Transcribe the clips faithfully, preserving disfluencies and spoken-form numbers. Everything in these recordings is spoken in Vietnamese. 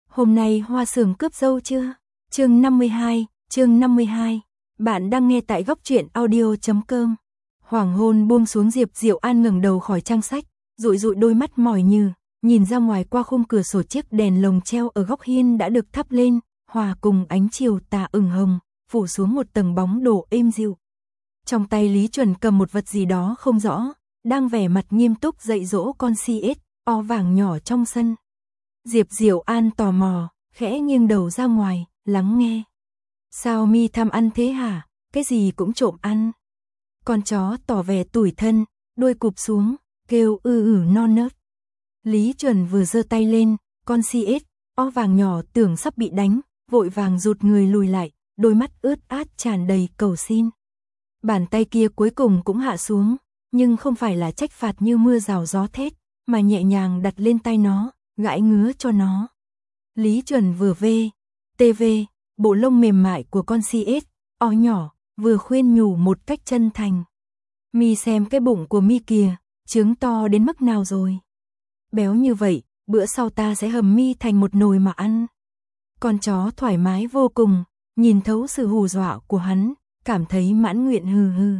Hôm nay Hoa Sường cướp dâu chưa? Chương năm mươi hai, chương năm mươi hai. Bạn đang nghe tại góc truyện audio chấm com. Hoàng hôn buông xuống, Diệp Diệu An ngẩng đầu khỏi trang sách, dụi dụi đôi mắt mỏi nhừ, nhìn ra ngoài qua khung cửa sổ, chiếc đèn lồng treo ở góc hiên đã được thắp lên, hòa cùng ánh chiều tà ửng hồng, phủ xuống một tầng bóng đồ êm dịu. Trong tay Lý Chuẩn cầm một vật gì đó không rõ, đang vẻ mặt nghiêm túc dạy dỗ con xê ét o vàng nhỏ trong sân. Diệp Diệu An tò mò, khẽ nghiêng đầu ra ngoài, lắng nghe. Sao mi tham ăn thế hả? Cái gì cũng trộm ăn. Con chó tỏ vẻ tủi thân, đuôi cụp xuống, kêu ư ử non nớt. Lý Chuẩn vừa giơ tay lên, con xê ét o vàng nhỏ tưởng sắp bị đánh, vội vàng rụt người lùi lại, đôi mắt ướt át tràn đầy cầu xin. Bàn tay kia cuối cùng cũng hạ xuống, nhưng không phải là trách phạt như mưa rào gió thét, mà nhẹ nhàng đặt lên tay nó, gãi ngứa cho nó. Lý Chuẩn vừa vê, tê vê, bộ lông mềm mại của con xê ét o nhỏ, vừa khuyên nhủ một cách chân thành. Mi xem cái bụng của mi kìa, trứng to đến mức nào rồi. Béo như vậy, bữa sau ta sẽ hầm mi thành một nồi mà ăn. Con chó thoải mái vô cùng, nhìn thấu sự hù dọa của hắn, cảm thấy mãn nguyện hừ hừ.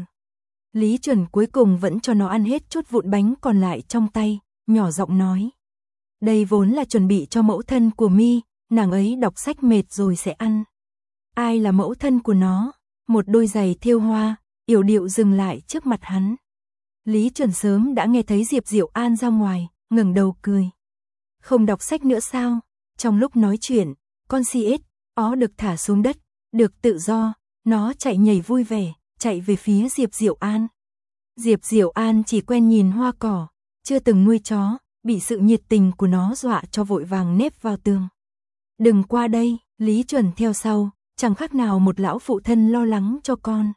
Lý Chuẩn cuối cùng vẫn cho nó ăn hết chút vụn bánh còn lại trong tay, nhỏ giọng nói. Đây vốn là chuẩn bị cho mẫu thân của mi, nàng ấy đọc sách mệt rồi sẽ ăn. Ai là mẫu thân của nó? Một đôi giày thêu hoa, yểu điệu dừng lại trước mặt hắn. Lý Chuẩn sớm đã nghe thấy Diệp Diệu An ra ngoài, ngẩng đầu cười. Không đọc sách nữa sao? Trong lúc nói chuyện, con xê ét ó được thả xuống đất, được tự do, nó chạy nhảy vui vẻ, chạy về phía Diệp Diệu An. Diệp Diệu An chỉ quen nhìn hoa cỏ, chưa từng nuôi chó, bị sự nhiệt tình của nó dọa cho vội vàng nép vào tường. Đừng qua đây, Lý Chuẩn theo sau, chẳng khác nào một lão phụ thân lo lắng cho con.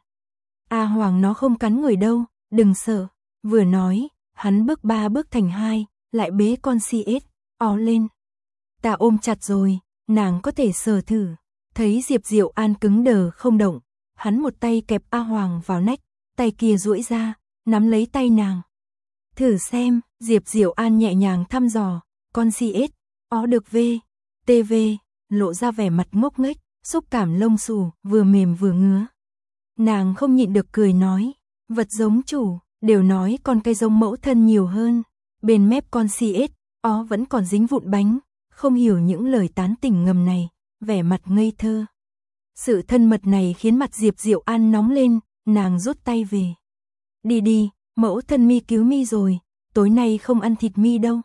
A Hoàng nó không cắn người đâu, đừng sợ. Vừa nói, hắn bước ba bước thành hai, lại bế con xê ét ó lên. Ta ôm chặt rồi, nàng có thể sờ thử. Thấy Diệp Diệu An cứng đờ không động, hắn một tay kẹp A Hoàng vào nách, tay kia duỗi ra, nắm lấy tay nàng. Thử xem, Diệp Diệu An nhẹ nhàng thăm dò, con xê ét ó được vê, tê vê, lộ ra vẻ mặt ngốc nghếch, xúc cảm lông xù, vừa mềm vừa ngứa. Nàng không nhịn được cười nói, vật giống chủ, đều nói con cây giống mẫu thân nhiều hơn. Bên mép con xê ét ó vẫn còn dính vụn bánh, không hiểu những lời tán tỉnh ngầm này, vẻ mặt ngây thơ. Sự thân mật này khiến mặt Diệp Diệu An nóng lên, nàng rút tay về. Đi đi, mẫu thân mi cứu mi rồi, tối nay không ăn thịt mi đâu.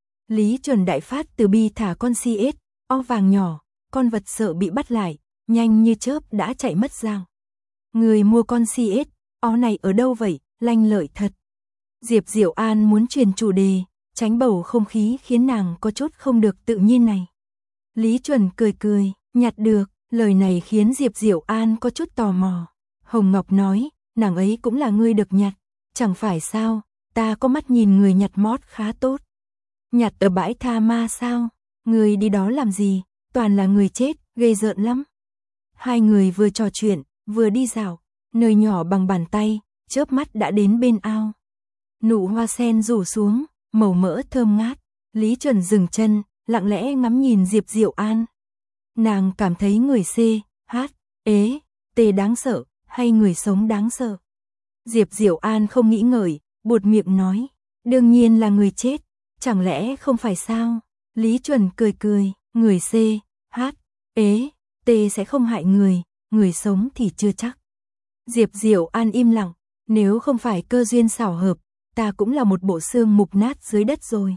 Lý Chuẩn đại phát từ bi thả con xê ét o vàng nhỏ, con vật sợ bị bắt lại, nhanh như chớp đã chạy mất dạng. Người mua con xê ét ó này ở đâu vậy, lanh lợi thật. Diệp Diệu An muốn chuyển chủ đề, tránh bầu không khí khiến nàng có chút không được tự nhiên này. Lý Chuẩn cười cười, nhặt được, lời này khiến Diệp Diệu An có chút tò mò. Hồng Ngọc nói, nàng ấy cũng là người được nhặt, chẳng phải sao, ta có mắt nhìn người nhặt mót khá tốt. Nhặt ở bãi tha ma sao, người đi đó làm gì, toàn là người chết, ghê rợn lắm. Hai người vừa trò chuyện, vừa đi dạo, nơi nhỏ bằng bàn tay, chớp mắt đã đến bên ao. Nụ hoa sen rủ xuống, màu mỡ thơm ngát, Lý Chuẩn dừng chân, lặng lẽ ngắm nhìn Diệp Diệu An. Nàng cảm thấy người C, H, ế, T đáng sợ, hay người sống đáng sợ. Diệp Diệu An không nghĩ ngợi, buột miệng nói, đương nhiên là người chết, chẳng lẽ không phải sao? Lý Chuẩn cười cười, người C, H, ế, T sẽ không hại người, người sống thì chưa chắc. Diệp Diệu An im lặng, nếu không phải cơ duyên xảo hợp, ta cũng là một bộ xương mục nát dưới đất rồi.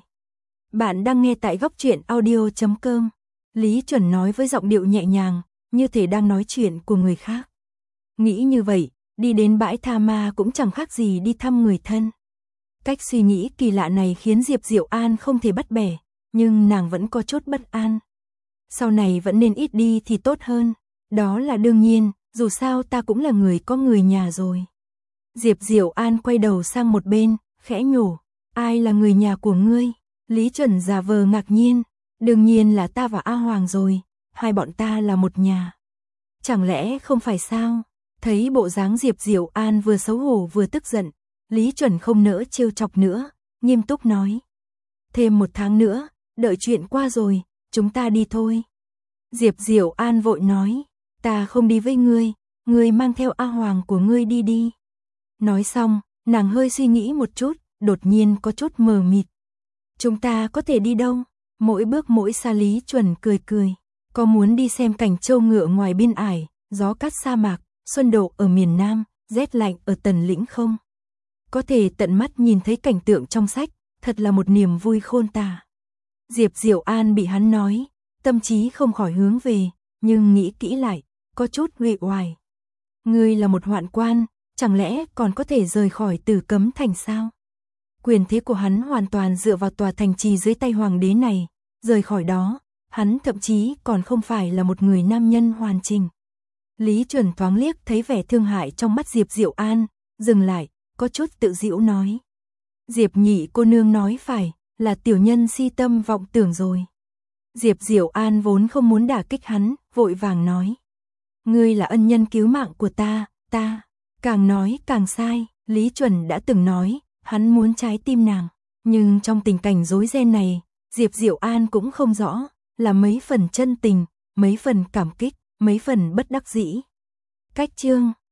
Bạn đang nghe tại góc truyện audio chấm com. Lý Chuẩn nói với giọng điệu nhẹ nhàng, như thể đang nói chuyện của người khác. Nghĩ như vậy, đi đến bãi tha ma cũng chẳng khác gì đi thăm người thân. Cách suy nghĩ kỳ lạ này khiến Diệp Diệu An không thể bắt bẻ, nhưng nàng vẫn có chút bất an. Sau này vẫn nên ít đi thì tốt hơn, đó là đương nhiên, dù sao ta cũng là người có người nhà rồi. Diệp Diệu An quay đầu sang một bên, khẽ nhủ, ai là người nhà của ngươi? Lý Chuẩn giả vờ ngạc nhiên, đương nhiên là ta và A Hoàng rồi, hai bọn ta là một nhà. Chẳng lẽ không phải sao? Thấy bộ dáng Diệp Diệu An vừa xấu hổ vừa tức giận, Lý Chuẩn không nỡ trêu chọc nữa, nghiêm túc nói. Thêm một tháng nữa, đợi chuyện qua rồi, chúng ta đi thôi. Diệp Diệu An vội nói, ta không đi với ngươi, ngươi mang theo A Hoàng của ngươi đi đi. Nói xong, nàng hơi suy nghĩ một chút, đột nhiên có chút mờ mịt. Chúng ta có thể đi đâu? Mỗi bước mỗi xa Lý Chuẩn cười cười. Có muốn đi xem cảnh trâu ngựa ngoài biên ải, gió cát sa mạc, xuân độ ở miền Nam, rét lạnh ở Tần Lĩnh không? Có thể tận mắt nhìn thấy cảnh tượng trong sách, thật là một niềm vui khôn tả. Diệp Diệu An bị hắn nói, tâm trí không khỏi hướng về, nhưng nghĩ kỹ lại, có chút uể oải. Ngươi là một hoạn quan, chẳng lẽ còn có thể rời khỏi Tử Cấm Thành sao? Quyền thế của hắn hoàn toàn dựa vào tòa thành trì dưới tay hoàng đế này, rời khỏi đó, hắn thậm chí còn không phải là một người nam nhân hoàn chỉnh. Lý Chuẩn thoáng liếc thấy vẻ thương hại trong mắt Diệp Diệu An, dừng lại, có chút tự giễu nói. Diệp nhị cô nương nói phải, là tiểu nhân si tâm vọng tưởng rồi. Diệp Diệu An vốn không muốn đả kích hắn, vội vàng nói. Ngươi là ân nhân cứu mạng của ta, ta, càng nói càng sai, Lý Chuẩn đã từng nói, hắn muốn trái tim nàng. Nhưng trong tình cảnh rối ren này, Diệp Diệu An cũng không rõ, là mấy phần chân tình, mấy phần cảm kích, mấy phần bất đắc dĩ. Cách chương